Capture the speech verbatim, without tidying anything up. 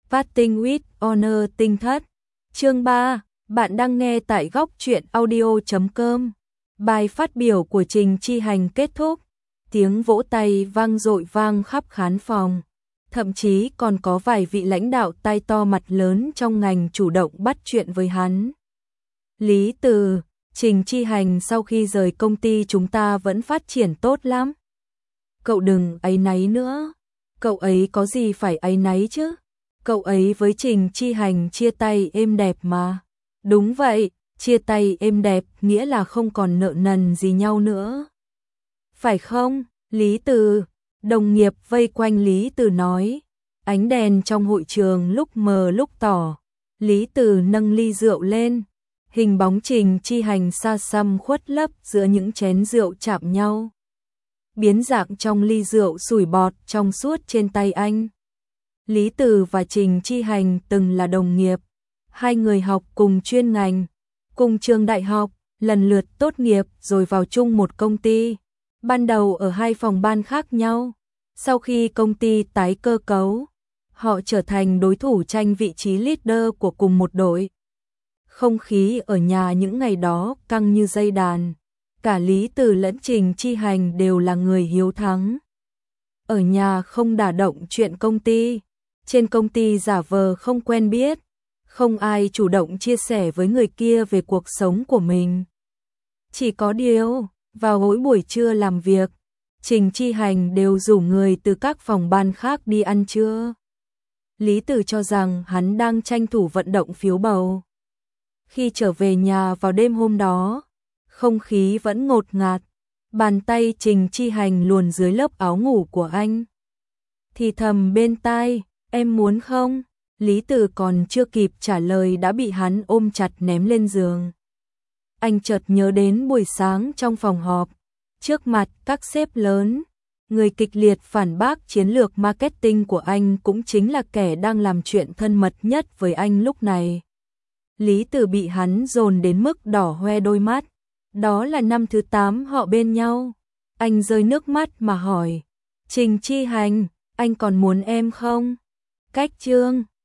Parting with Honor tinh thất. Chương ba, bạn đang nghe tại góc truyện audio chấm com. Bài phát biểu của Trình Chi Hành kết thúc, tiếng vỗ tay vang dội vang khắp khán phòng. Thậm chí còn có vài vị lãnh đạo tai to mặt lớn trong ngành chủ động bắt chuyện với hắn. Lý Từ, Trình Chi Hành sau khi rời công ty chúng ta vẫn phát triển tốt lắm. Cậu đừng áy náy nữa. Cậu ấy có gì phải áy náy chứ? Cậu ấy với Trình Chi Hành chia tay êm đẹp mà. Đúng vậy, chia tay êm đẹp nghĩa là không còn nợ nần gì nhau nữa. Phải không, Lý Từ? Đồng nghiệp vây quanh Lý Từ nói. Ánh đèn trong hội trường lúc mờ lúc tỏ. Lý Từ nâng ly rượu lên. Hình bóng Trình Chi Hành xa xăm khuất lấp giữa những chén rượu chạm nhau. Biến dạng trong ly rượu sủi bọt trong suốt trên tay anh. Lý Từ và Trình Chi Hành từng là đồng nghiệp. Hai người học cùng chuyên ngành, cùng trường đại học, lần lượt tốt nghiệp rồi vào chung một công ty. Ban đầu ở hai phòng ban khác nhau. Sau khi công ty tái cơ cấu, họ trở thành đối thủ tranh vị trí leader của cùng một đội. Không khí ở nhà những ngày đó căng như dây đàn. Cả Lý Từ lẫn Trình Chi Hành đều là người hiếu thắng. Ở nhà không đả động chuyện công ty. Trên công ty giả vờ không quen biết. Không ai chủ động chia sẻ với người kia về cuộc sống của mình. Chỉ có điều, vào mỗi buổi trưa làm việc, Trình Chi Hành đều rủ người từ các phòng ban khác đi ăn trưa. Lý Từ cho rằng hắn đang tranh thủ vận động phiếu bầu. Khi trở về nhà vào đêm hôm đó, không khí vẫn ngột ngạt. Bàn tay Trình Chi Hành luồn dưới lớp áo ngủ của anh. Thì thầm bên tai, em muốn không? Lý Từ còn chưa kịp trả lời đã bị hắn ôm chặt ném lên giường. Anh chợt nhớ đến buổi sáng trong phòng họp. Trước mặt các sếp lớn, người kịch liệt phản bác chiến lược marketing của anh cũng chính là kẻ đang làm chuyện thân mật nhất với anh lúc này. Lý Từ bị hắn dồn đến mức đỏ hoe đôi mắt. Đó là năm thứ tám họ bên nhau. Anh rơi nước mắt mà hỏi. Trình Chi Hành, anh còn muốn em không? Cách chương